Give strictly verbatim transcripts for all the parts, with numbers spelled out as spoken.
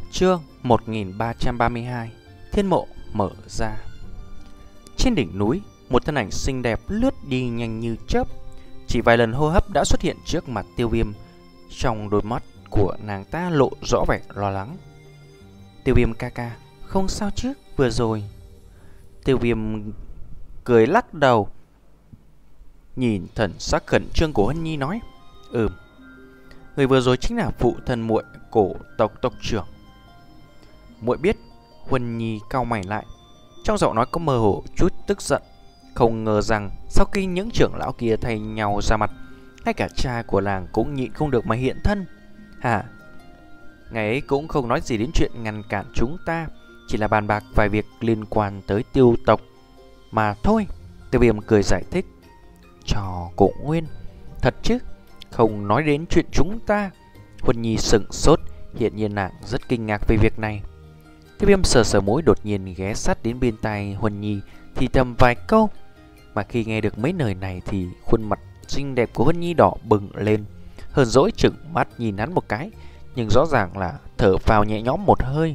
Chương một nghìn ba trăm ba mươi hai. Thiên mộ mở ra. Trên đỉnh núi, một thân ảnh xinh đẹp lướt đi nhanh như chớp. Chỉ vài lần hô hấp đã xuất hiện trước mặt Tiêu Viêm. Trong đôi mắt của nàng ta lộ rõ vẻ lo lắng. Tiêu Viêm ca ca, không sao chứ, vừa rồi. Tiêu Viêm cười lắc đầu, nhìn thần sắc khẩn trương của Hân Nhi nói: Ừm, người vừa rồi chính là phụ thân muội Cổ tộc tộc trưởng. Muội biết. Huân Nhi cau mày lại, trong giọng nói có mơ hồ chút tức giận. Không ngờ rằng sau khi những trưởng lão kia thay nhau ra mặt, ngay cả cha của làng cũng nhịn không được mà hiện thân. Hả? Ngày ấy cũng không nói gì đến chuyện ngăn cản chúng ta, chỉ là bàn bạc vài việc liên quan tới Tiêu tộc mà thôi. Tiêu Viêm cười giải thích: Trò Cổ Nguyên. Thật chứ? Không nói đến chuyện chúng ta? Huân Nhi sững sốt, hiện nhiên nàng rất kinh ngạc về việc này. Tiêu Viêm sờ sờ mũi, đột nhiên ghé sát đến bên tai Huân Nhi thì thầm vài câu. Mà khi nghe được mấy lời này thì khuôn mặt xinh đẹp của Huân Nhi đỏ bừng lên, hờn dỗi chừng mắt nhìn hắn một cái, nhưng rõ ràng là thở phào nhẹ nhõm một hơi.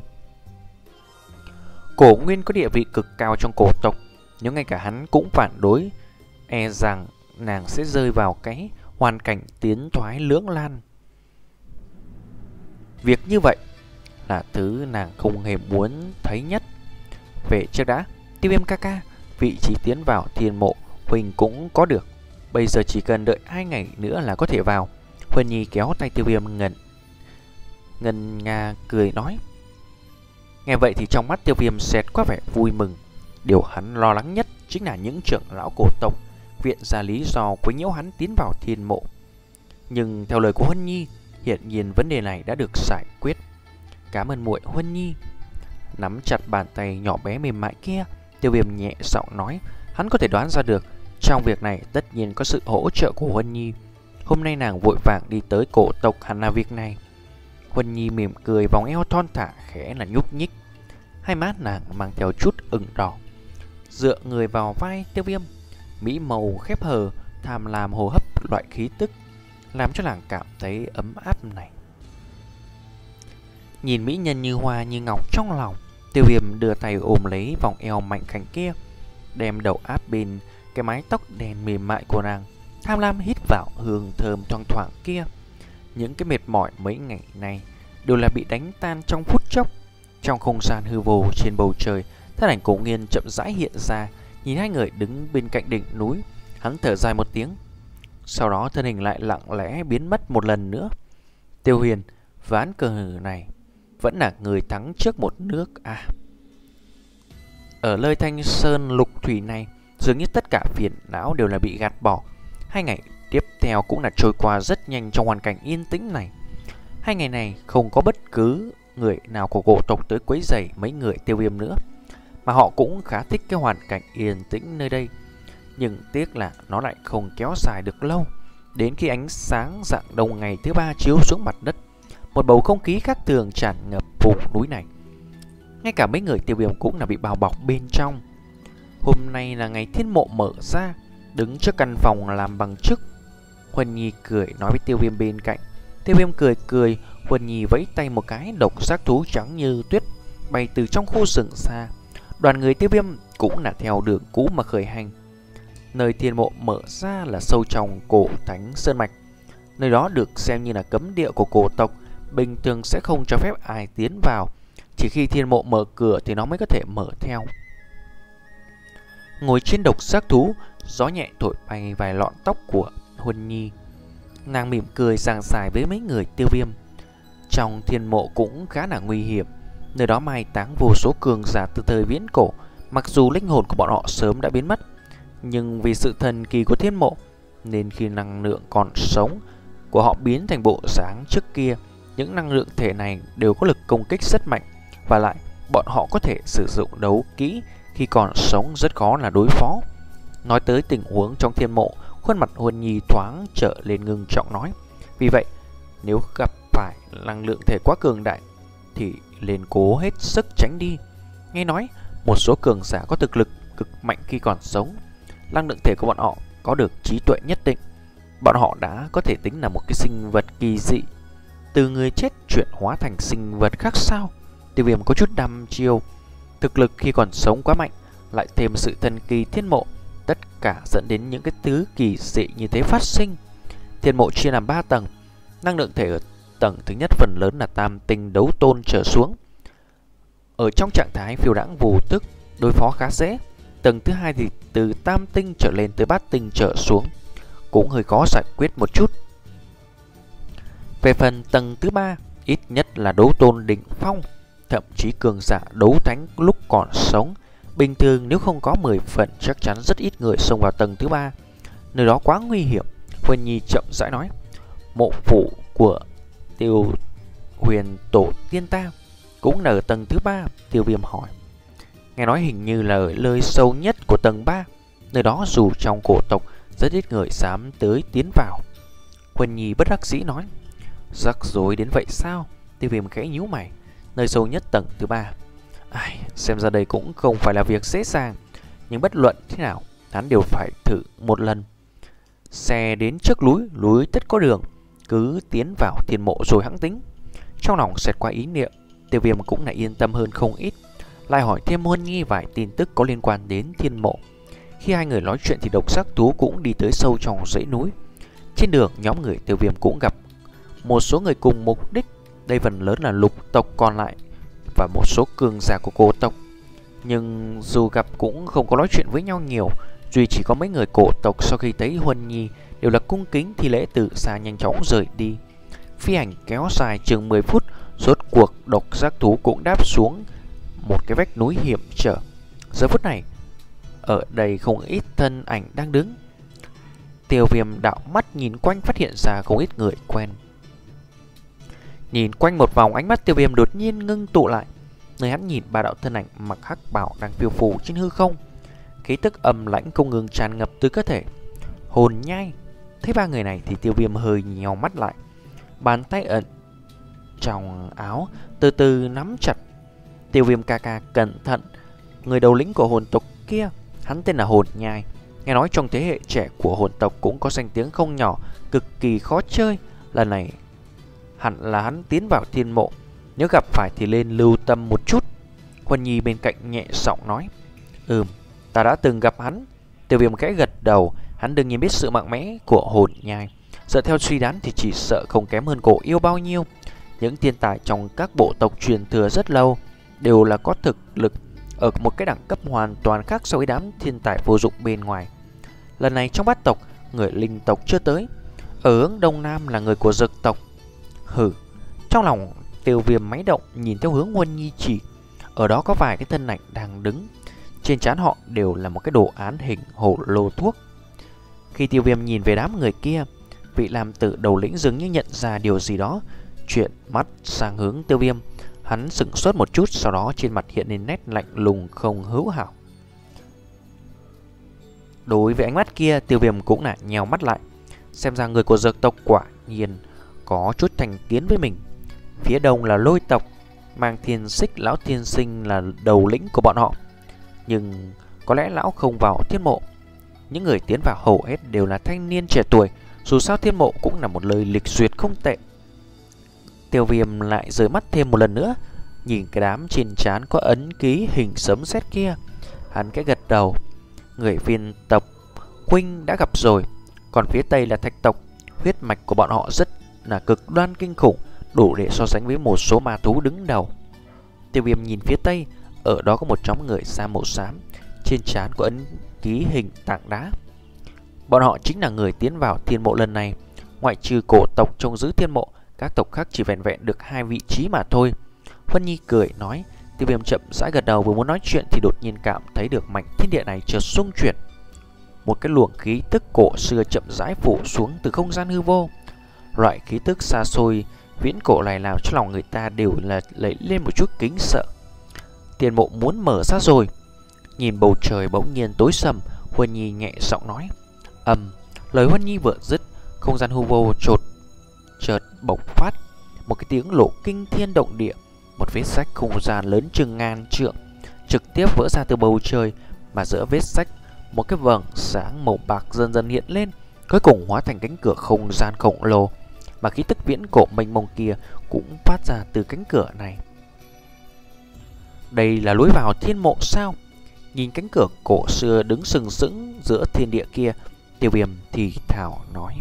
Cổ Nguyên có địa vị cực cao trong cổ tộc, nếu ngay cả hắn cũng phản đối, e rằng nàng sẽ rơi vào cái hoàn cảnh tiến thoái lưỡng lan. Việc như vậy là thứ nàng không hề muốn thấy nhất. Về trước đã, Tiêu Viêm ca ca, vị trí tiến vào thiên mộ Huỳnh cũng có được, bây giờ chỉ cần đợi hai ngày nữa là có thể vào. Huân Nhi kéo tay Tiêu Viêm ngẩn ngân nga cười nói. Nghe vậy thì trong mắt Tiêu Viêm xẹt qua vẻ vui mừng. Điều hắn lo lắng nhất chính là những trưởng lão cổ tộc viện ra lý do quấy nhiễu hắn tiến vào thiên mộ. Nhưng theo lời của Huân Nhi, hiện nhiên vấn đề này đã được giải quyết. Cảm ơn muội Huân Nhi. Nắm chặt bàn tay nhỏ bé mềm mại kia, Tiêu Viêm nhẹ giọng nói. Hắn có thể đoán ra được trong việc này tất nhiên có sự hỗ trợ của Huân Nhi. Hôm nay nàng vội vàng đi tới cổ tộc hẳn là việc này. Huân Nhi mỉm cười, vòng eo thon thả khẽ là nhúc nhích, hai má nàng mang theo chút ửng đỏ, dựa người vào vai Tiêu Viêm, mỹ màu khép hờ, tham lam hô hấp loại khí tức làm cho nàng cảm thấy ấm áp này. Nhìn mỹ nhân như hoa như ngọc trong lòng, Tiêu Viêm đưa tay ôm lấy vòng eo mạnh khảnh kia, đem đầu áp bên cái mái tóc đen mềm mại của nàng, tham lam hít vào hương thơm thoang thoảng kia. Những cái mệt mỏi mấy ngày nay đều là bị đánh tan trong phút chốc. Trong không gian hư vô trên bầu trời, thân ảnh Cổ Nghiên chậm rãi hiện ra, nhìn hai người đứng bên cạnh đỉnh núi. Hắn thở dài một tiếng, sau đó thân hình lại lặng lẽ biến mất một lần nữa. Tiêu Huyền, ván cờ này vẫn là người thắng trước một nước à. Ở nơi Thanh Sơn Lục Thủy này, dường như tất cả phiền não đều là bị gạt bỏ. Hai ngày tiếp theo cũng là trôi qua rất nhanh trong hoàn cảnh yên tĩnh này. Hai ngày này không có bất cứ người nào của cổ tộc tới quấy rầy mấy người Tiêu Viêm nữa, mà họ cũng khá thích cái hoàn cảnh yên tĩnh nơi đây. Nhưng tiếc là nó lại không kéo dài được lâu. Đến khi ánh sáng rạng đông ngày thứ ba chiếu xuống mặt đất, một bầu không khí khác thường tràn ngập vùng núi này. Ngay cả mấy người Tiêu Viêm cũng là bị bao bọc bên trong. Hôm nay là ngày thiên mộ mở ra. Đứng trước căn phòng làm bằng trúc, Huân Nhi cười nói với Tiêu Viêm bên cạnh. Tiêu Viêm cười cười, Huân Nhi vẫy tay một cái, độc giác thú trắng như tuyết bay từ trong khu rừng xa. Đoàn người Tiêu Viêm cũng là theo đường cũ mà khởi hành. Nơi thiên mộ mở ra là sâu trong cổ thánh sơn mạch. Nơi đó được xem như là cấm địa của cổ tộc, bình thường sẽ không cho phép ai tiến vào, chỉ khi thiên mộ mở cửa thì nó mới có thể mở theo. Ngồi trên độc giác thú, gió nhẹ thổi bay vài lọn tóc của Huân Nhi. Nàng mỉm cười giảng giải với mấy người Tiêu Viêm. Trong thiên mộ cũng khá là nguy hiểm, nơi đó mai táng vô số cường giả từ thời viễn cổ. Mặc dù linh hồn của bọn họ sớm đã biến mất, nhưng vì sự thần kỳ của thiên mộ nên khi năng lượng còn sống của họ biến thành bộ dáng trước kia, những năng lượng thể này đều có lực công kích rất mạnh, và lại bọn họ có thể sử dụng đấu kỹ khi còn sống rất khó là đối phó. Nói tới tình huống trong thiên mộ, khuôn mặt Huân Nhi thoáng trở lên ngưng trọng nói. Vì vậy, nếu gặp phải năng lượng thể quá cường đại thì nên cố hết sức tránh đi. Nghe nói, một số cường giả có thực lực cực mạnh khi còn sống, năng lượng thể của bọn họ có được trí tuệ nhất định. Bọn họ đã có thể tính là một cái sinh vật kỳ dị, từ người chết chuyển hóa thành sinh vật khác sao? Tiêu Viêm có chút đăm chiêu. Thực lực khi còn sống quá mạnh, lại thêm sự thần kỳ thiên mộ, tất cả dẫn đến những cái thứ kỳ dị như thế phát sinh. Thiên mộ chia làm ba tầng. Năng lượng thể ở tầng thứ nhất phần lớn là tam tinh đấu tôn trở xuống. Ở trong trạng thái phiêu đãng vô tức, đối phó khá dễ. Tầng thứ hai thì từ tam tinh trở lên tới bát tinh trở xuống, cũng hơi khó giải quyết một chút. Về phần tầng thứ ba, ít nhất là đấu tôn đỉnh phong, thậm chí cường giả đấu thánh lúc còn sống. Bình thường nếu không có mười phần chắc chắn rất ít người xông vào tầng thứ ba. Nơi đó quá nguy hiểm. Huân Nhi chậm rãi nói. Mộ phủ của Tiêu Huyền tổ tiên ta cũng là ở tầng thứ ba. Tiêu Viêm hỏi. Nghe nói hình như là ở nơi sâu nhất của tầng ba. Nơi đó dù trong cổ tộc rất ít người dám tới tiến vào. Huân Nhi bất đắc dĩ nói. Rắc rối đến vậy sao? Tiêu Viêm khẽ nhíu mày. Nơi sâu nhất tầng thứ ba. Ai, xem ra đây cũng không phải là việc dễ dàng. Nhưng bất luận thế nào, hắn đều phải thử một lần. Xe đến trước núi, núi tất có đường. Cứ tiến vào thiên mộ rồi hãng tính. Trong lòng xẹt qua ý niệm, Tiêu Viêm cũng là yên tâm hơn không ít. Lại hỏi thêm Huân Nhi vài tin tức có liên quan đến thiên mộ. Khi hai người nói chuyện thì độc giác thú cũng đi tới sâu trong dãy núi. Trên đường, nhóm người Tiêu Viêm cũng gặp một số người cùng mục đích. Đây phần lớn là lục tộc còn lại và một số cường giả của cổ tộc. Nhưng dù gặp cũng không có nói chuyện với nhau nhiều. Duy chỉ có mấy người cổ tộc sau khi thấy Huân Nhi đều là cung kính thi lễ từ xa nhanh chóng rời đi. Phi hành kéo dài chừng mười phút, rốt cuộc độc giác thú cũng đáp xuống một cái vách núi hiểm trở. Giờ phút này, ở đây không ít thân ảnh đang đứng. Tiêu Viêm đạo mắt nhìn quanh phát hiện ra không ít người quen. Nhìn quanh một vòng, ánh mắt Tiêu Viêm đột nhiên ngưng tụ lại. Nơi hắn nhìn ba đạo thân ảnh mặc hắc bào đang phiêu phù trên hư không. Khí tức âm lãnh không ngừng tràn ngập từ cơ thể. Hồn nhai. Thấy ba người này thì Tiêu Viêm hơi nheo mắt lại. Bàn tay ẩn trong áo từ từ nắm chặt. Tiêu Viêm ca ca cẩn thận. Người đầu lĩnh của hồn tộc kia, hắn tên là Hồn Nhai. Nghe nói trong thế hệ trẻ của hồn tộc cũng có danh tiếng không nhỏ, cực kỳ khó chơi. Lần này hẳn là hắn tiến vào thiên mộ, nếu gặp phải thì lên lưu tâm một chút. Huân Nhi bên cạnh nhẹ giọng nói. Ừm, ta đã từng gặp hắn. Tiêu Viêm khẽ gật đầu. Hắn đương nhiên biết sự mạnh mẽ của Hồn Nhai. Dựa theo suy đoán thì chỉ sợ không kém hơn Cổ Yêu bao nhiêu. Những thiên tài trong các bộ tộc truyền thừa rất lâu đều là có thực lực ở một cái đẳng cấp hoàn toàn khác so với đám thiên tài vô dụng bên ngoài. Lần này trong bát tộc, người linh tộc chưa tới. Ở hướng đông nam là người của dực tộc. Hừ. Trong lòng Tiêu Viêm máy động, nhìn theo hướng Huân Nhi chỉ. Ở đó có vài cái thân ảnh đang đứng. Trên trán họ đều là một cái đồ án hình hổ lô thuốc. Khi Tiêu Viêm nhìn về đám người kia, vị làm tử đầu lĩnh dường như nhận ra điều gì đó, chuyển mắt sang hướng Tiêu Viêm. Hắn sững sốt một chút, sau đó trên mặt hiện lên nét lạnh lùng không hữu hảo. Đối với ánh mắt kia, Tiêu Viêm cũng là nheo mắt lại. Xem ra người của dược tộc quả nhiên có chút thành kiến với mình. Phía đông là Lôi tộc, mang Thiên Xích lão tiên sinh là đầu lĩnh của bọn họ. Nhưng có lẽ lão không vào thiên mộ. Những người tiến vào hầu hết đều là thanh niên trẻ tuổi. Dù sao thiên mộ cũng là một lời lịch duyệt không tệ. Tiêu Viêm lại rời mắt thêm một lần nữa, nhìn cái đám trên trán có ấn ký hình sấm sét kia. Hắn cái gật đầu. Người viên tộc huynh đã gặp rồi. Còn phía tây là thạch tộc. Huyết mạch của bọn họ rất là cực đoan kinh khủng, đủ để so sánh với một số ma thú đứng đầu. Tiêu Viêm nhìn phía tây. Ở đó có một nhóm người da màu xám, trên trán có ấn ký hình tảng đá. Bọn họ chính là người tiến vào thiên mộ lần này. Ngoại trừ cổ tộc trông giữ thiên mộ, các tộc khác chỉ vẹn vẹn được hai vị trí mà thôi. Huân Nhi cười nói. Tiêu Viêm chậm rãi gật đầu, vừa muốn nói chuyện thì đột nhiên cảm thấy được mảnh thiên địa này chợt xung chuyển. Một cái luồng khí tức cổ xưa chậm rãi phủ xuống từ không gian hư vô. Loại khí tức xa xôi viễn cổ này làm cho lòng người ta đều là lấy lên một chút kính sợ. Tiền mộ muốn mở ra rồi. Nhìn bầu trời bỗng nhiên tối sầm, Huân Nhi nhẹ giọng nói. Ầm, lời Huân Nhi vừa dứt, không gian hư vô chột chợt bộc phát một cái tiếng lộ kinh thiên động địa. Một vết rách không gian lớn chừng ngàn trượng trực tiếp vỡ ra từ bầu trời, mà giữa vết rách một cái vầng sáng màu bạc dần dần hiện lên, cuối cùng hóa thành cánh cửa không gian khổng lồ. Mà khí tức viễn cổ mênh mông kia cũng phát ra từ cánh cửa này. Đây là lối vào thiên mộ sao? Nhìn cánh cửa cổ xưa đứng sừng sững giữa thiên địa kia, Tiêu Viêm thì thào nói.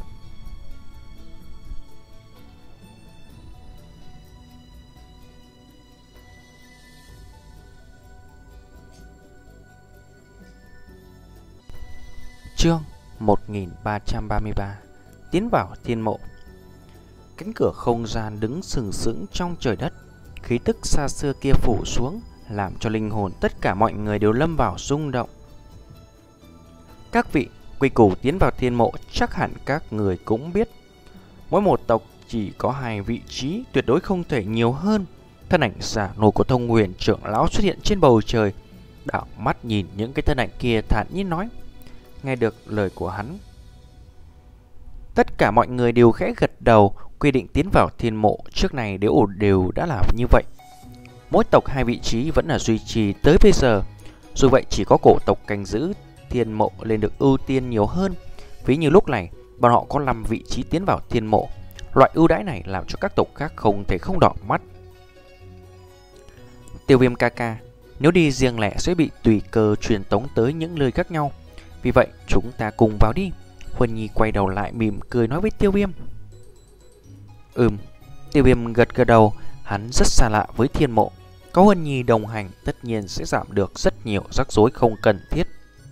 Chương một nghìn ba trăm ba mươi ba. Tiến vào thiên mộ. Cánh cửa không gian đứng sừng sững trong trời đất, khí tức xa xưa kia phủ xuống, làm cho linh hồn tất cả mọi người đều lâm vào rung động. Các vị quy củ tiến vào thiên mộ chắc hẳn các người cũng biết. Mỗi một tộc chỉ có hai vị trí, tuyệt đối không thể nhiều hơn. Thân ảnh giả nổi của Thông Huyền trưởng lão xuất hiện trên bầu trời, đảo mắt nhìn những cái thân ảnh kia thản nhiên nói. Nghe được lời của hắn, tất cả mọi người đều khẽ gật đầu. Quy định tiến vào thiên mộ trước này đều đều đã làm như vậy. Mỗi tộc hai vị trí vẫn là duy trì tới bây giờ. Dù vậy chỉ có cổ tộc canh giữ thiên mộ lên được ưu tiên nhiều hơn. Ví như lúc này bọn họ có năm vị trí tiến vào thiên mộ. Loại ưu đãi này làm cho các tộc khác không thể không đỏ mắt. Tiêu Viêm ca ca, nếu đi riêng lẻ sẽ bị tùy cơ truyền tống tới những nơi khác nhau. Vì vậy chúng ta cùng vào đi. Huân Nhi quay đầu lại mỉm cười nói với Tiêu Viêm. Ừm. Tiêu Viêm gật gật đầu. Hắn rất xa lạ với thiên mộ. Có Huân Nhi đồng hành tất nhiên sẽ giảm được rất nhiều rắc rối không cần thiết.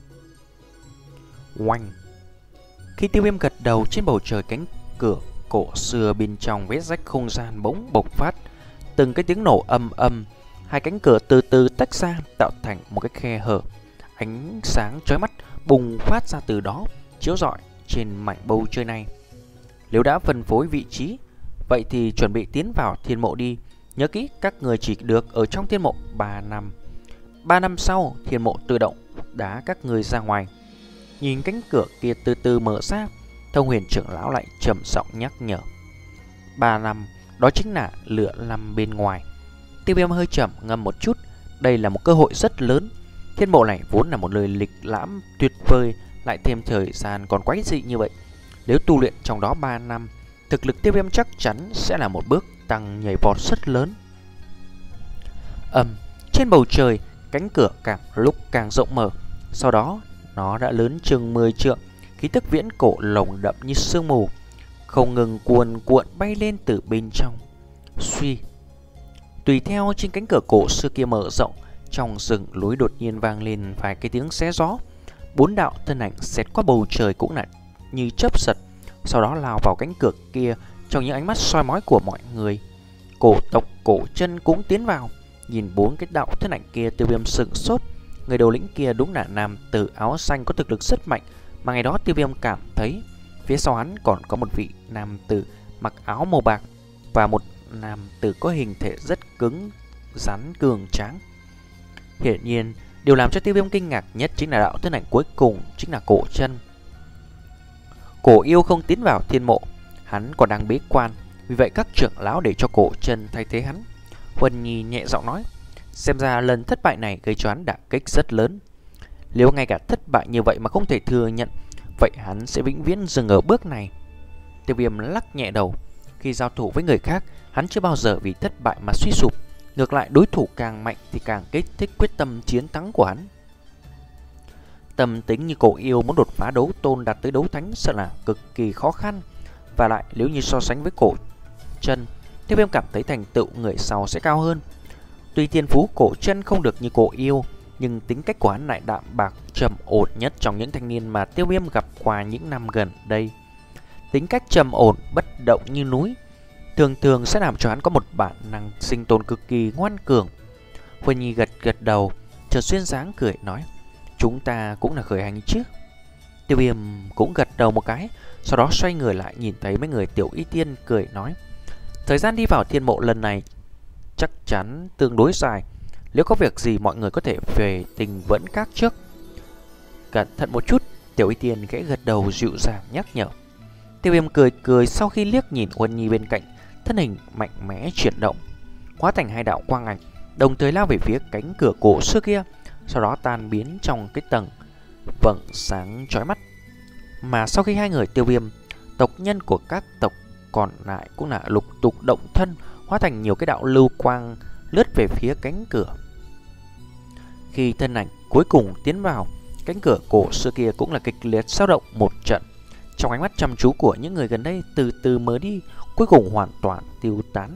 Oanh. Khi Tiêu Viêm gật đầu, trên bầu trời cánh cửa cổ xưa bên trong vết rách không gian bỗng bộc phát từng cái tiếng nổ âm âm. Hai cánh cửa từ từ tách ra, tạo thành một cái khe hở. Ánh sáng chói mắt bùng phát ra từ đó, chiếu rọi trên mảnh bầu trời này. Nếu đã phân phối vị trí, vậy thì chuẩn bị tiến vào thiên mộ đi. Nhớ kỹ, các người chỉ được ở trong thiên mộ ba năm. ba năm sau, thiên mộ tự động đá các người ra ngoài. Nhìn cánh cửa kia từ từ mở ra, Thông Huyền trưởng lão lại trầm giọng nhắc nhở. ba năm, đó chính là lửa năm bên ngoài. Tiêu Viêm hơi chậm ngâm một chút. Đây là một cơ hội rất lớn. Thiên mộ này vốn là một lời lịch lãm tuyệt vời, lại thêm thời gian còn quái dị như vậy. Nếu tu luyện trong đó ba năm, thực lực Tiêu Viêm chắc chắn sẽ là một bước tăng nhảy vọt rất lớn. Ầm, um, trên bầu trời, cánh cửa càng lúc càng rộng mở. Sau đó, nó đã lớn chừng mười trượng, khí tức viễn cổ lồng đậm như sương mù, không ngừng cuồn cuộn bay lên từ bên trong. Suy. Tùy theo trên cánh cửa cổ xưa kia mở rộng, trong rừng núi đột nhiên vang lên vài cái tiếng xé gió. Bốn đạo thân ảnh xẹt qua bầu trời cũng là như chớp giật, sau đó lao vào cánh cửa kia trong những ánh mắt soi mói của mọi người. Cổ tộc Cổ Chân cũng tiến vào. Nhìn bốn cái đạo thân ảnh kia, Tiêu Viêm sững sốt. Người đầu lĩnh kia đúng là nam tử áo xanh có thực lực rất mạnh, mà ngày đó Tiêu Viêm cảm thấy phía sau hắn còn có một vị nam tử mặc áo màu bạc và một nam tử có hình thể rất cứng rắn cường tráng. Hiển nhiên, điều làm cho Tiêu Viêm kinh ngạc nhất chính là đạo thân ảnh cuối cùng, chính là Cổ Chân. Cổ yêu không tiến vào thiên mộ, hắn còn đang bế quan, vì vậy các trưởng lão để cho Cổ Chân thay thế hắn. Huân Nhi nhẹ giọng nói, xem ra lần thất bại này gây cho hắn đả kích rất lớn. Nếu ngay cả thất bại như vậy mà không thể thừa nhận, vậy hắn sẽ vĩnh viễn dừng ở bước này. Tiêu Viêm lắc nhẹ đầu. Khi giao thủ với người khác, hắn chưa bao giờ vì thất bại mà suy sụp. Ngược lại, đối thủ càng mạnh thì càng kích thích quyết tâm chiến thắng của hắn. Tâm tính như Cổ yêu muốn đột phá đấu tôn đạt tới đấu thánh sợ là cực kỳ khó khăn. Và lại, nếu như so sánh với Cổ Chân, Tiêu Viêm cảm thấy thành tựu người sau sẽ cao hơn. Tuy thiên phú Cổ Chân không được như Cổ yêu, nhưng tính cách của hắn lại đạm bạc trầm ổn nhất trong những thanh niên mà Tiêu Viêm gặp qua những năm gần đây. Tính cách trầm ổn, bất động như núi, thường thường sẽ làm cho hắn có một bản năng sinh tồn cực kỳ ngoan cường. Huân Nhi gật gật đầu, chợt xuyên dáng cười nói, chúng ta cũng là khởi hành chứ. Tiêu Viêm cũng gật đầu một cái, sau đó xoay người lại nhìn thấy mấy người Tiểu Y Tiên, cười nói, thời gian đi vào thiên mộ lần này chắc chắn tương đối dài. Nếu có việc gì mọi người có thể về Tình Vẫn Các trước. Cẩn thận một chút. Tiểu Y Tiên khẽ gật đầu dịu dàng nhắc nhở. Tiêu Viêm cười cười sau khi liếc nhìn Huân Nhi bên cạnh, thân hình mạnh mẽ chuyển động, hóa thành hai đạo quang ảnh, đồng thời lao về phía cánh cửa cổ xưa kia, sau đó tan biến trong cái tầng vầng sáng chói mắt. Mà sau khi hai người Tiêu Viêm, tộc nhân của các tộc còn lại cũng là lục tục động thân, hóa thành nhiều cái đạo lưu quang lướt về phía cánh cửa. Khi thân ảnh cuối cùng tiến vào, cánh cửa cổ xưa kia cũng là kịch liệt dao động một trận. Trong ánh mắt chăm chú của những người gần đây từ từ mờ đi, cuối cùng hoàn toàn tiêu tán.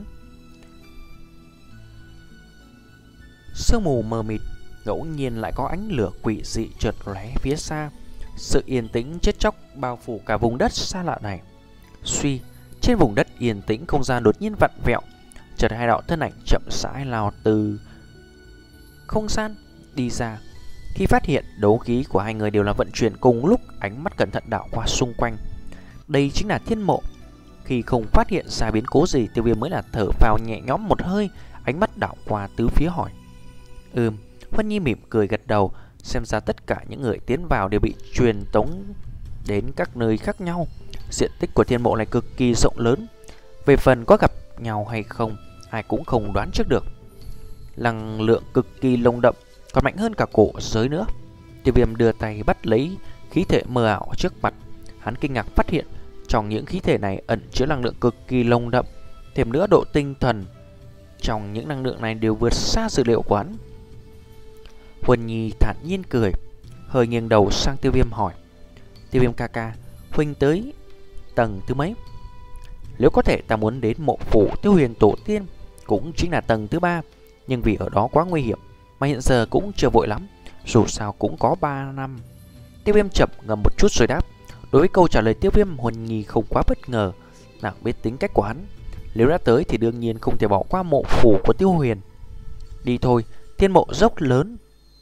Sương mù mờ mịt, ngẫu nhiên lại có ánh lửa quỷ dị chợt lóe phía xa. Sự yên tĩnh chết chóc bao phủ cả vùng đất xa lạ này. Suy, trên vùng đất yên tĩnh không gian đột nhiên vặn vẹo, chợt hai đạo thân ảnh chậm rãi lao từ không gian đi ra. Khi phát hiện đấu khí của hai người đều là vận chuyển cùng lúc, ánh mắt cẩn thận đảo qua xung quanh. Đây chính là thiên mộ. Khi không phát hiện ra biến cố gì, Tiêu Viêm mới là thở phào nhẹ nhõm một hơi, ánh mắt đảo qua tứ phía hỏi. Ừm, Huân Nhi mỉm cười gật đầu, xem ra tất cả những người tiến vào đều bị truyền tống đến các nơi khác nhau. Diện tích của thiên mộ này cực kỳ rộng lớn. Về phần có gặp nhau hay không, ai cũng không đoán trước được. Năng lượng cực kỳ lồng đậm, còn mạnh hơn cả cổ giới nữa. Tiêu Viêm đưa tay bắt lấy khí thể mờ ảo trước mặt. Hắn kinh ngạc phát hiện trong những khí thể này ẩn chứa năng lượng cực kỳ lồng đậm, thêm nữa độ tinh thần trong những năng lượng này đều vượt xa dự liệu của hắn. Huân Nhi thản nhiên cười, hơi nghiêng đầu sang Tiêu Viêm hỏi. Tiêu Viêm ca ca, huynh tới tầng thứ mấy? Nếu có thể ta muốn đến mộ phủ Tiêu Huyền tổ tiên, cũng chính là tầng thứ ba, nhưng vì ở đó quá nguy hiểm mà hiện giờ cũng chưa vội lắm, dù sao cũng có ba năm. Tiêu Viêm chậm ngầm một chút rồi đáp. Đối với câu trả lời Tiêu Viêm, Huân Nhi không quá bất ngờ, nàng biết tính cách của hắn. Nếu đã tới thì đương nhiên không thể bỏ qua mộ phủ của Tiêu Huyền. Đi thôi, thiên mộ dốc lớn.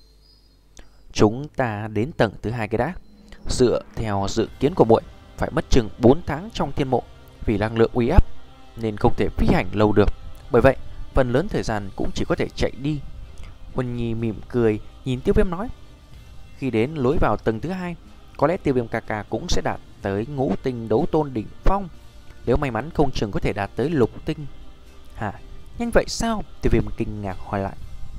Chúng ta đến tầng thứ hai cái đã. Dựa theo dự kiến của muội, phải mất chừng bốn tháng trong thiên mộ, vì năng lượng uy áp nên không thể phi hành lâu được. Bởi vậy, phần lớn thời gian cũng chỉ có thể chạy đi. Huân Nhi mỉm cười nhìn Tiêu Viêm nói. Khi đến lối vào tầng thứ hai, có lẽ Tiêu Viêm ca ca cũng sẽ đạt tới ngũ tinh đấu tôn đỉnh phong. Nếu may mắn không chừng có thể đạt tới lục tinh. Hả? Nhanh vậy sao? Tiêu Viêm kinh ngạc hỏi lại.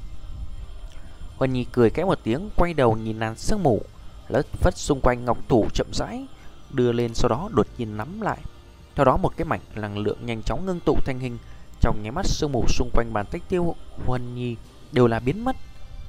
Huân Nhi cười khẽ một tiếng, quay đầu nhìn làn sương mù lất phất xung quanh, ngọc thủ chậm rãi đưa lên, sau đó đột nhiên nắm lại. Theo đó một cái mảnh năng lượng nhanh chóng ngưng tụ thành hình. Trong nháy mắt, sương mù xung quanh bàn tay Tiêu Huân Nhi đều là biến mất.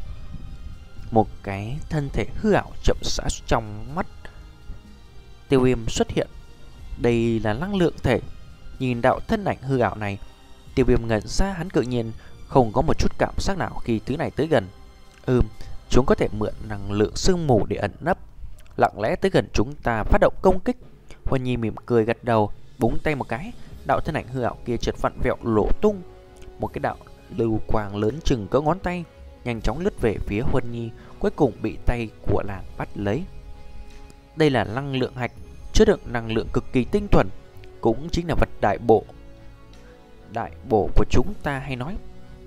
Một cái thân thể hư ảo chậm rãi trong mắt Tiêu Viêm xuất hiện. Đây là năng lượng thể. Nhìn đạo thân ảnh hư ảo này, Tiêu Viêm ngẩn ra, hắn tự nhiên không có một chút cảm giác nào khi thứ này tới gần. Ừm, chúng có thể mượn năng lượng sương mù để ẩn nấp, lặng lẽ tới gần chúng ta phát động công kích. Huân Nhi mỉm cười gật đầu, búng tay một cái, đạo thân ảnh hư ảo kia chợt vặn vẹo lộ tung. Một cái đạo lưu quang lớn chừng cỡ ngón tay nhanh chóng lướt về phía Huân Nhi, cuối cùng bị tay của nàng bắt lấy. Đây là năng lượng hạch, chứa đựng năng lượng cực kỳ tinh thuần, cũng chính là vật đại bổ đại bổ của chúng ta hay nói.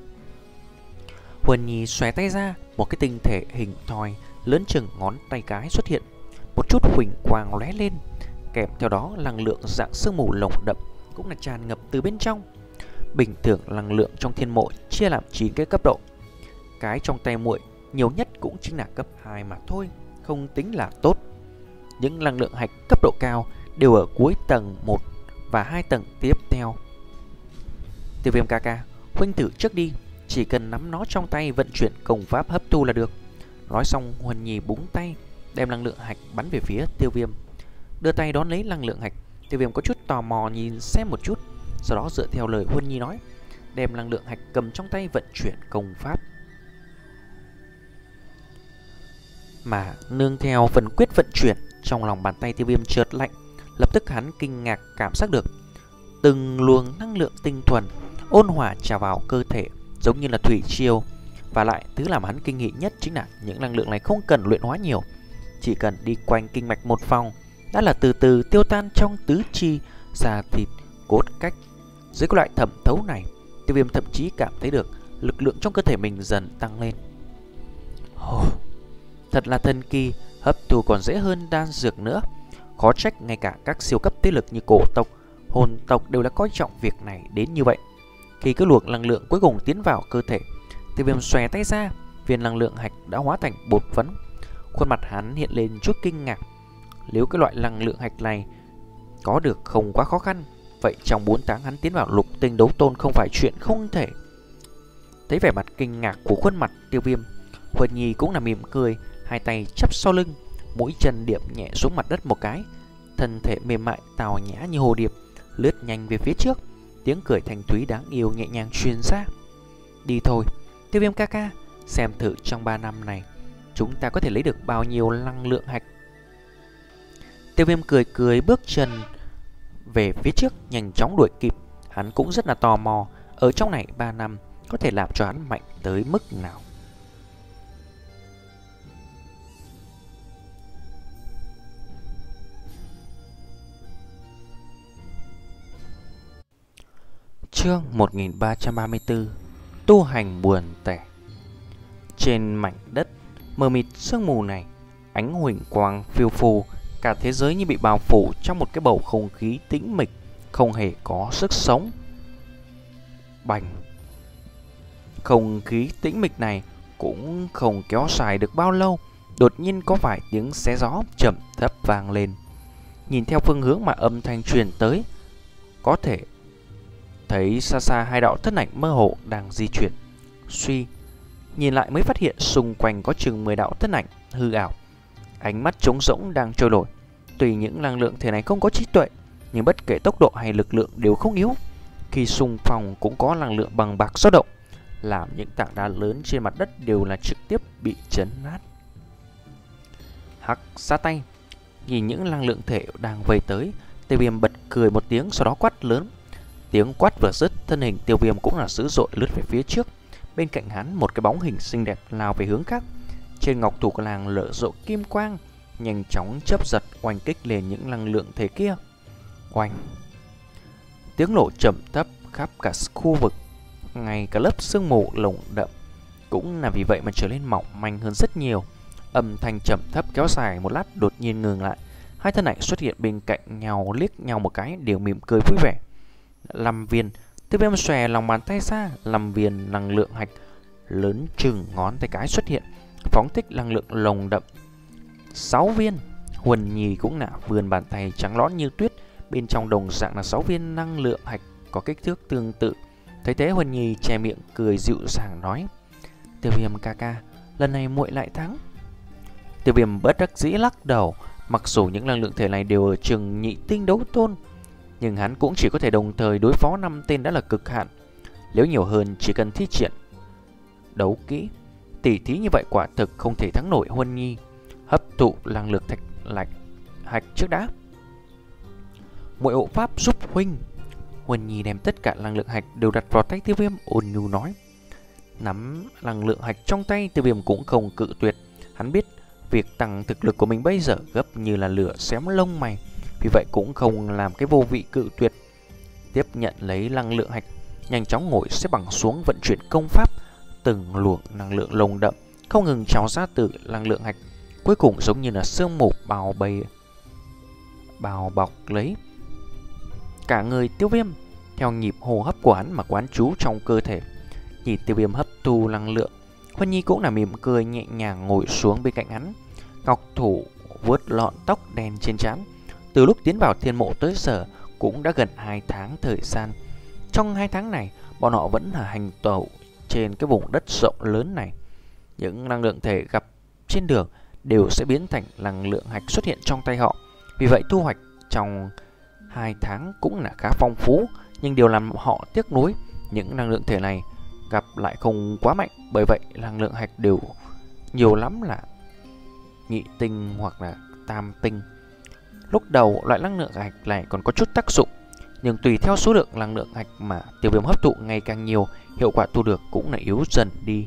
Huân Nhi xòe tay ra, một cái tinh thể hình thoi lớn chừng ngón tay cái xuất hiện. Một chút huỳnh quang lóe lên, kèm theo đó năng lượng dạng sương mù lồng đậm cũng là tràn ngập từ bên trong. Bình thường năng lượng trong thiên mộ chia làm chín cái cấp độ. Cái trong tay muội nhiều nhất cũng chính là cấp hai mà thôi, không tính là tốt. Những năng lượng hạch cấp độ cao đều ở cuối tầng một và hai tầng tiếp theo. Tiêu Viêm ca ca, huynh thử trước đi, chỉ cần nắm nó trong tay vận chuyển công pháp hấp thu là được. Nói xong, Huân Nhi búng tay, đem năng lượng hạch bắn về phía Tiêu Viêm. Đưa tay đón lấy năng lượng hạch, Tiêu Viêm có chút tò mò nhìn xem một chút, sau đó dựa theo lời Huân Nhi nói, đem năng lượng hạch cầm trong tay vận chuyển công pháp. Mà nương theo phần quyết vận chuyển, trong lòng bàn tay Tiêu Viêm chợt lạnh. Lập tức hắn kinh ngạc cảm giác được từng luồng năng lượng tinh thuần ôn hòa trào vào cơ thể, giống như là thủy triều. Và lại thứ làm hắn kinh nghị nhất chính là những năng lượng này không cần luyện hóa nhiều, chỉ cần đi quanh kinh mạch một vòng đã là từ từ tiêu tan trong tứ chi, da thịt, cốt cách. Dưới cái loại thẩm thấu này, Tiêu Viêm thậm chí cảm thấy được lực lượng trong cơ thể mình dần tăng lên. Oh, thật là thần kỳ, hấp thu còn dễ hơn đan dược nữa. Khó trách ngay cả các siêu cấp thế lực như cổ tộc, hồn tộc đều đã coi trọng việc này đến như vậy. Khi cái luồng năng lượng cuối cùng tiến vào cơ thể, Tiêu Viêm xòe tay ra, viên năng lượng hạch đã hóa thành bột phấn. Khuôn mặt hắn hiện lên chút kinh ngạc. Nếu cái loại năng lượng hạch này có được không quá khó khăn, vậy trong bốn tháng hắn tiến vào lục tinh đấu tôn không phải chuyện không thể. Thấy vẻ mặt kinh ngạc của khuôn mặt Tiêu Viêm, Huân Nhi cũng là mỉm cười, hai tay chắp sau lưng, mũi chân điểm nhẹ xuống mặt đất một cái, thân thể mềm mại tào nhã như hồ điệp, lướt nhanh về phía trước. Tiếng cười thanh thúy đáng yêu nhẹ nhàng truyền ra. Đi thôi, Tiêu Viêm ca ca, xem thử trong ba năm này chúng ta có thể lấy được bao nhiêu năng lượng hạch. Tiêu Viêm cười cười bước chân về phía trước, nhanh chóng đuổi kịp. Hắn cũng rất là tò mò, ở trong này ba năm có thể làm cho hắn mạnh tới mức nào. Chương một nghìn ba trăm ba mươi tư. Tu hành buồn tẻ. Trên mảnh đất mờ mịt sương mù này, ánh huỳnh quang phiêu phù, cả thế giới như bị bao phủ trong một cái bầu không khí tĩnh mịch, không hề có sức sống. Bành! Không khí tĩnh mịch này cũng không kéo dài được bao lâu, đột nhiên có vài tiếng xé gió chậm thấp vang lên. Nhìn theo phương hướng mà âm thanh truyền tới, có thể thấy xa xa hai đạo thân ảnh mơ hồ đang di chuyển. Suy, nhìn lại mới phát hiện xung quanh có chừng mười đạo thân ảnh hư ảo, ánh mắt trống rỗng đang trôi nổi. Tuy những năng lượng thể này không có trí tuệ, nhưng bất kể tốc độ hay lực lượng đều không yếu. Khi xung phong cũng có năng lượng bằng bạc dao động, làm những tảng đá lớn trên mặt đất đều là trực tiếp bị chấn nát. Hắc ra tay, nhìn những năng lượng thể đang vây tới, Tiêu Viêm bật cười một tiếng, sau đó quát lớn. Tiếng quát vừa dứt, thân hình Tiêu Viêm cũng là dữ dội lướt về phía trước. Bên cạnh hắn một cái bóng hình xinh đẹp lao về hướng khác. Trên ngọc thủ của làng lở rộ kim quang, nhanh chóng chớp giật oanh kích lên những năng lượng thể kia. Oanh! Tiếng nổ trầm thấp khắp cả khu vực, ngay cả lớp sương mù lồng đậm cũng là vì vậy mà trở nên mỏng manh hơn rất nhiều. Âm thanh trầm thấp kéo dài một lát đột nhiên ngừng lại. Hai thân ảnh xuất hiện bên cạnh nhau, liếc nhau một cái, đều mỉm cười vui vẻ. Năm viên, Tiêu Viêm xòe lòng bàn tay ra, năm viên năng lượng hạch lớn chừng ngón tay cái xuất hiện, phóng thích năng lượng lồng đậm. Sáu viên, Huân Nhi cũng nạ vươn bàn tay trắng lõn như tuyết, bên trong đồng dạng là sáu viên năng lượng hạch có kích thước tương tự. Thấy thế Huân Nhi che miệng cười dịu dàng nói: Tiêu Viêm ca ca, lần này muội lại thắng. Tiêu Viêm bất đắc dĩ lắc đầu, mặc dù những năng lượng thể này đều ở chừng nhị tinh đấu tôn, nhưng hắn cũng chỉ có thể đồng thời đối phó năm tên đã là cực hạn. Nếu nhiều hơn chỉ cần thi triển đấu kỹ, tỉ thí như vậy quả thực không thể thắng nổi Huân Nhi. Hấp thụ năng lượng thạch lạch hạch trước đã. Muội hộ pháp giúp huynh. Huân Nhi đem tất cả năng lượng hạch đều đặt vào tay Tiêu Viêm, ôn nhu nói. Nắm năng lượng hạch trong tay, Tiêu Viêm cũng không cự tuyệt. Hắn biết việc tăng thực lực của mình bây giờ gấp như là lửa xém lông mày, vì vậy cũng không làm cái vô vị cự tuyệt. Tiếp nhận lấy năng lượng hạch, nhanh chóng ngồi xếp bằng xuống vận chuyển công pháp. Từng luồng năng lượng lồng đậm không ngừng trào ra từ năng lượng hạch, cuối cùng giống như là sương mù bao bầy bao bọc lấy cả người Tiêu Viêm. Theo nhịp hô hấp của hắn mà quán trú trong cơ thể, nhìn Tiêu Viêm hấp thu năng lượng, Huân Nhi cũng là mỉm cười nhẹ nhàng ngồi xuống bên cạnh hắn, ngọc thủ vuốt lọn tóc đen trên trán. Từ lúc tiến vào thiên mộ tới giờ cũng đã gần hai tháng thời gian. Trong hai tháng này, bọn họ vẫn là hành tẩu trên cái vùng đất rộng lớn này. Những năng lượng thể gặp trên đường đều sẽ biến thành năng lượng hạch xuất hiện trong tay họ. Vì vậy thu hoạch trong hai tháng cũng là khá phong phú, nhưng điều làm họ tiếc nuối, những năng lượng thể này gặp lại không quá mạnh. Bởi vậy năng lượng hạch đều nhiều lắm là nhị tinh hoặc là tam tinh. Lúc đầu loại năng lượng hạch này còn có chút tác dụng, nhưng tùy theo số lượng năng lượng hạch mà Tiêu Viêm hấp thụ ngày càng nhiều, hiệu quả thu được cũng là yếu dần đi.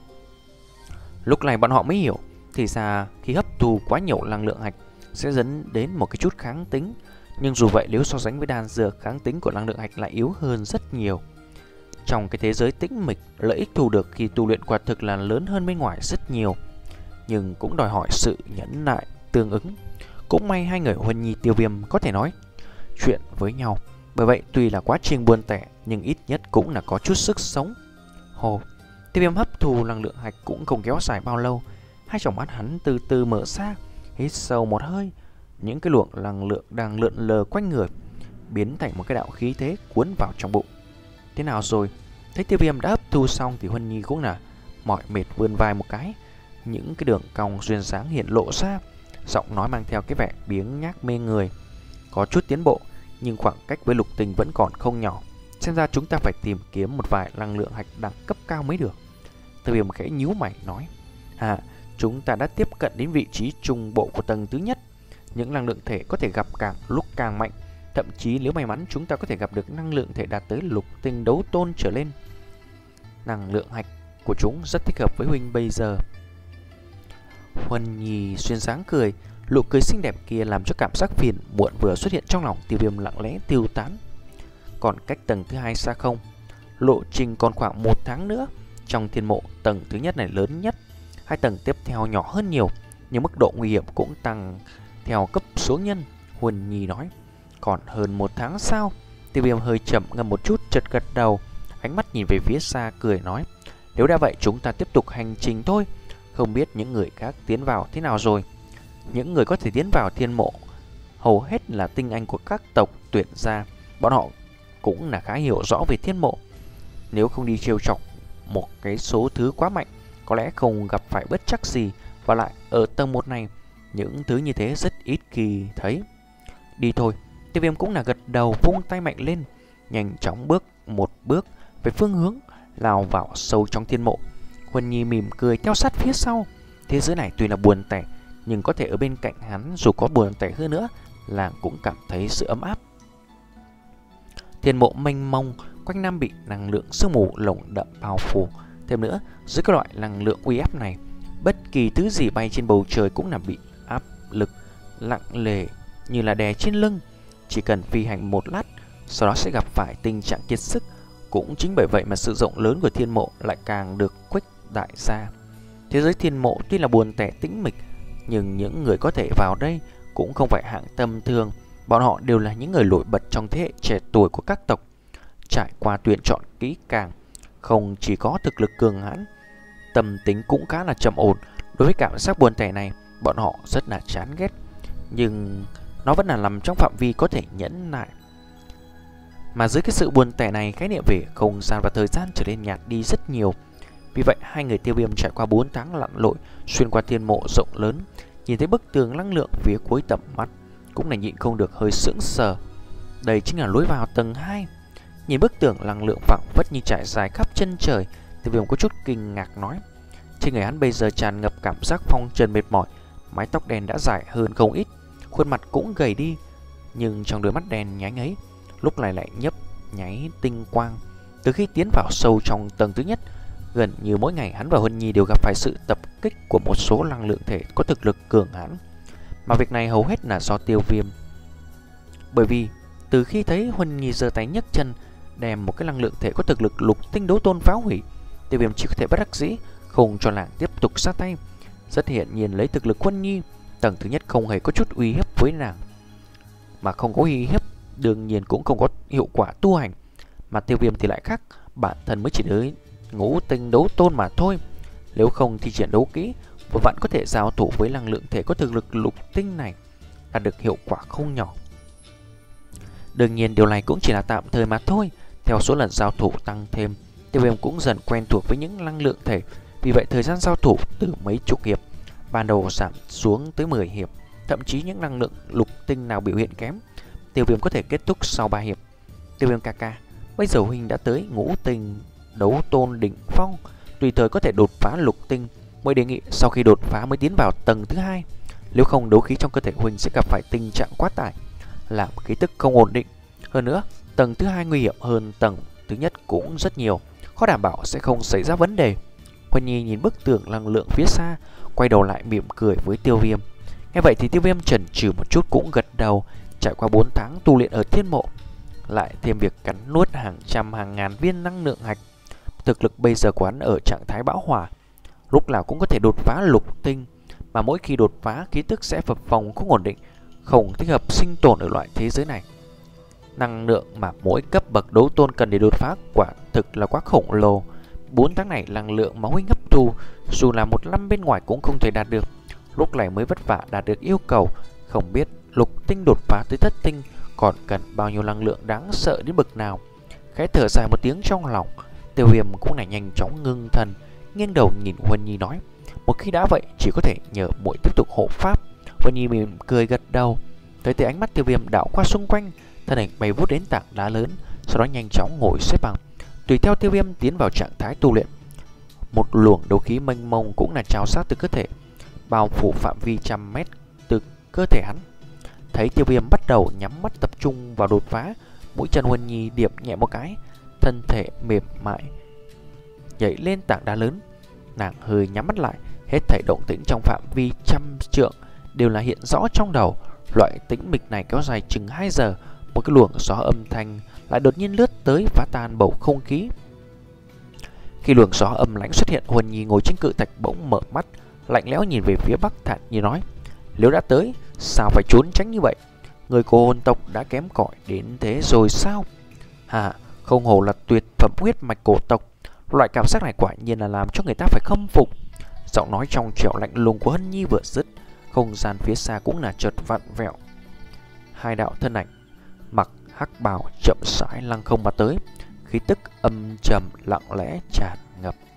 Lúc này bọn họ mới hiểu, thì ra khi hấp thu quá nhiều năng lượng hạch sẽ dẫn đến một cái chút kháng tính. Nhưng dù vậy, nếu so sánh với đan dược, kháng tính của năng lượng hạch lại yếu hơn rất nhiều. Trong cái thế giới tĩnh mịch, lợi ích thu được khi tu luyện quả thực là lớn hơn bên ngoài rất nhiều, nhưng cũng đòi hỏi sự nhẫn nại tương ứng. Cũng may hai người Huân Nhi Tiêu Viêm có thể nói chuyện với nhau, bởi vậy tuy là quá trình buồn tẻ nhưng ít nhất cũng là có chút sức sống. Hồ, Tiêu Viêm hấp thu năng lượng hạch cũng không kéo dài bao lâu. Hai tròng mắt hắn từ từ mở ra, hít sâu một hơi. Những cái luồng năng lượng đang lượn lờ quanh người biến thành một cái đạo khí thế cuốn vào trong bụng. Thế nào rồi? Thấy Tiêu Viêm đã hấp thu xong thì Huân Nhi cũng là mỏi mệt vươn vai một cái. những cái đường cong duyên dáng hiện lộ ra, giọng nói mang theo cái vẻ biếng nhác mê người. Có chút tiến bộ, nhưng khoảng cách với lục tinh vẫn còn không nhỏ. Xem ra chúng ta phải tìm kiếm một vài năng lượng hạch đẳng cấp cao mới được. Tiêu Viêm khẽ nhíu mày nói: À, chúng ta đã tiếp cận đến vị trí trung bộ của tầng thứ nhất. Những năng lượng thể có thể gặp càng lúc càng mạnh. Thậm chí nếu may mắn chúng ta có thể gặp được năng lượng thể đạt tới lục tinh đấu tôn trở lên. Năng lượng hạch của chúng rất thích hợp với huynh bây giờ. Huân Nhi xuyên sáng cười, nụ cười xinh đẹp kia làm cho cảm giác phiền muộn vừa xuất hiện trong lòng Tiêu Viêm lặng lẽ tiêu tán. Còn cách tầng thứ hai xa không? Lộ trình còn khoảng một tháng nữa. Trong thiên mộ, tầng thứ nhất này lớn nhất, hai tầng tiếp theo nhỏ hơn nhiều, nhưng mức độ nguy hiểm cũng tăng theo cấp số nhân. Huân Nhi nói: Còn hơn một tháng sao? Tiêu Viêm hơi chậm ngâm một chút, chợt gật đầu, ánh mắt nhìn về phía xa cười nói: Nếu đã vậy chúng ta tiếp tục hành trình thôi. Không biết những người khác tiến vào thế nào rồi. Những người có thể tiến vào thiên mộ hầu hết là tinh anh của các tộc tuyển gia. Bọn họ cũng là khá hiểu rõ về thiên mộ. Nếu không đi trêu chọc một cái số thứ quá mạnh, có lẽ không gặp phải bất trắc gì. Và lại ở tầng một này, những thứ như thế rất ít khi thấy. Đi thôi. Tiêu Viêm cũng là gật đầu, vung tay mạnh lên, nhanh chóng bước một bước về phương hướng lao vào sâu trong thiên mộ. Huân Nhi mỉm cười theo sát phía sau. Thế giới này tuy là buồn tẻ, nhưng có thể ở bên cạnh hắn, dù có buồn tẻ hơn nữa, làng cũng cảm thấy sự ấm áp. Thiên mộ mênh mông, quanh năm bị năng lượng sương mù lồng đậm bao phủ. Thêm nữa, dưới các loại năng lượng uy áp này, bất kỳ thứ gì bay trên bầu trời cũng là bị áp lực nặng nề như là đè trên lưng. Chỉ cần phi hành một lát, sau đó sẽ gặp phải tình trạng kiệt sức. Cũng chính bởi vậy mà sự rộng lớn của thiên mộ lại càng được khuếch đại ra. Thế giới thiên mộ tuy là buồn tẻ tĩnh mịch, nhưng những người có thể vào đây cũng không phải hạng tầm thường. Bọn họ đều là những người nổi bật trong thế hệ trẻ tuổi của các tộc, trải qua tuyển chọn kỹ càng. Không chỉ có thực lực cường hãn, tâm tính cũng khá là trầm ổn. Đối với cảm giác buồn tẻ này, bọn họ rất là chán ghét, nhưng nó vẫn là nằm trong phạm vi có thể nhẫn nại. Mà dưới cái sự buồn tẻ này, khái niệm về không gian và thời gian trở nên nhạt đi rất nhiều. Vì vậy hai người Tiêu Viêm trải qua bốn tháng lặn lội xuyên qua thiên mộ rộng lớn, nhìn thấy bức tường năng lượng phía cuối tầm mắt, cũng là nhịn không được hơi sững sờ. Đây chính là lối vào tầng hai. Nhìn bức tường năng lượng phảng phất như trải dài khắp chân trời, Tiêu Viêm có chút kinh ngạc nói: Trên người hắn bây giờ tràn ngập cảm giác phong trần mệt mỏi. Mái tóc đen đã dài hơn không ít, khuôn mặt cũng gầy đi, nhưng trong đôi mắt đen nhánh ấy lúc này lại nhấp nháy tinh quang. Từ khi tiến vào sâu trong tầng thứ nhất, gần như mỗi ngày hắn và Huân Nhi đều gặp phải sự tập kích của một số năng lượng thể có thực lực cường hãn. Mà việc này hầu hết là do Tiêu Viêm. Bởi vì từ khi thấy Huân Nhi giơ tay nhấc chân đem một cái năng lượng thể có thực lực lục tinh đấu tôn phá hủy, Tiêu Viêm chỉ có thể bất đắc dĩ không cho nàng tiếp tục ra tay. Rất hiển nhiên lấy thực lực Huân Nhi, tầng thứ nhất không hề có chút uy hiếp với nàng. Mà không có uy hiếp, đương nhiên cũng không có hiệu quả tu hành. Mà Tiêu Viêm thì lại khác, bản thân mới chỉ tới ngũ tinh đấu tôn mà thôi. Nếu không thì triển đấu kỹ, vừa vặn có thể giao thủ với năng lượng thể có thực lực lục tinh này, đạt được hiệu quả không nhỏ. Đương nhiên điều này cũng chỉ là tạm thời mà thôi. Theo số lần giao thủ tăng thêm, Tiêu Viêm cũng dần quen thuộc với những năng lượng thể. Vì vậy thời gian giao thủ từ mấy chục hiệp ban đầu giảm xuống tới mười hiệp. Thậm chí những năng lượng lục tinh nào biểu hiện kém, Tiêu Viêm có thể kết thúc sau ba hiệp. Tiêu Viêm ca ca, bây giờ huynh đã tới ngũ tinh đấu tôn đỉnh phong, tùy thời có thể đột phá lục tinh. Mới đề nghị sau khi đột phá mới tiến vào tầng thứ hai. Nếu không đấu khí trong cơ thể huynh sẽ gặp phải tình trạng quá tải, làm khí tức không ổn định. Hơn nữa, tầng thứ hai nguy hiểm hơn tầng thứ nhất cũng rất nhiều, khó đảm bảo sẽ không xảy ra vấn đề. Huân Nhi nhìn bức tường năng lượng phía xa, quay đầu lại mỉm cười với Tiêu Viêm. Nghe vậy thì Tiêu Viêm chần chừ một chút cũng gật đầu. Trải qua bốn tháng tu luyện ở thiên mộ, lại thêm việc cắn nuốt hàng trăm hàng ngàn viên năng lượng hạch, thực lực bây giờ của hắn ở trạng thái bão hỏa, lúc nào cũng có thể đột phá lục tinh. Mà mỗi khi đột phá, khí tức sẽ phập phồng không ổn định, không thích hợp sinh tồn ở loại thế giới này. Năng lượng mà mỗi cấp bậc đấu tôn cần để đột phá quả thực là quá khổng lồ. Bốn tháng này năng lượng mà huynh hấp thu, dù là một năm bên ngoài cũng không thể đạt được. Lúc này mới vất vả đạt được yêu cầu, không biết lục tinh đột phá tới thất tinh còn cần bao nhiêu năng lượng đáng sợ đến bậc nào. Khẽ thở dài một tiếng trong lòng, Tiêu Viêm cũng là nhanh chóng ngưng thần, nghiêng đầu nhìn Huân Nhi nói: Một khi đã vậy, chỉ có thể nhờ muội tiếp tục hộ pháp. Huân Nhi mỉm cười gật đầu. Tới từ ánh mắt Tiêu Viêm đảo qua xung quanh, thân hình bay vút đến tảng đá lớn, sau đó nhanh chóng ngồi xếp bằng. Tùy theo Tiêu Viêm tiến vào trạng thái tu luyện, một luồng đấu khí mênh mông cũng là trào sát từ cơ thể, bao phủ phạm vi trăm mét từ cơ thể hắn. Thấy Tiêu Viêm bắt đầu nhắm mắt tập trung vào đột phá, mũi chân Huân Nhi điệp nhẹ một cái, thân thể mềm mại nhảy lên tảng đá lớn. Nàng hơi nhắm mắt lại, hết thảy động tĩnh trong phạm vi trăm trượng đều là hiện rõ trong đầu. Loại tĩnh mịch này kéo dài chừng hai giờ, một cái luồng gió âm thanh lại đột nhiên lướt tới phá tan bầu không khí. Khi luồng gió âm lãnh xuất hiện, Huân Nhi ngồi trên cự thạch bỗng mở mắt, lạnh lẽo nhìn về phía bắc, thản như nói: "Nếu đã tới, sao phải trốn tránh như vậy? Người của hồn tộc đã kém cỏi đến thế rồi sao?" Hà, không hổ là tuyệt phẩm huyết mạch cổ tộc, loại cảm giác này quả nhiên là làm cho người ta phải khâm phục. Giọng nói trong trẻo lạnh lùng của Hân Nhi vừa dứt, không gian phía xa cũng là chợt vặn vẹo. Hai đạo thân ảnh mặc hắc bào chậm rãi lăng không mà tới, khí tức âm trầm lặng lẽ tràn ngập.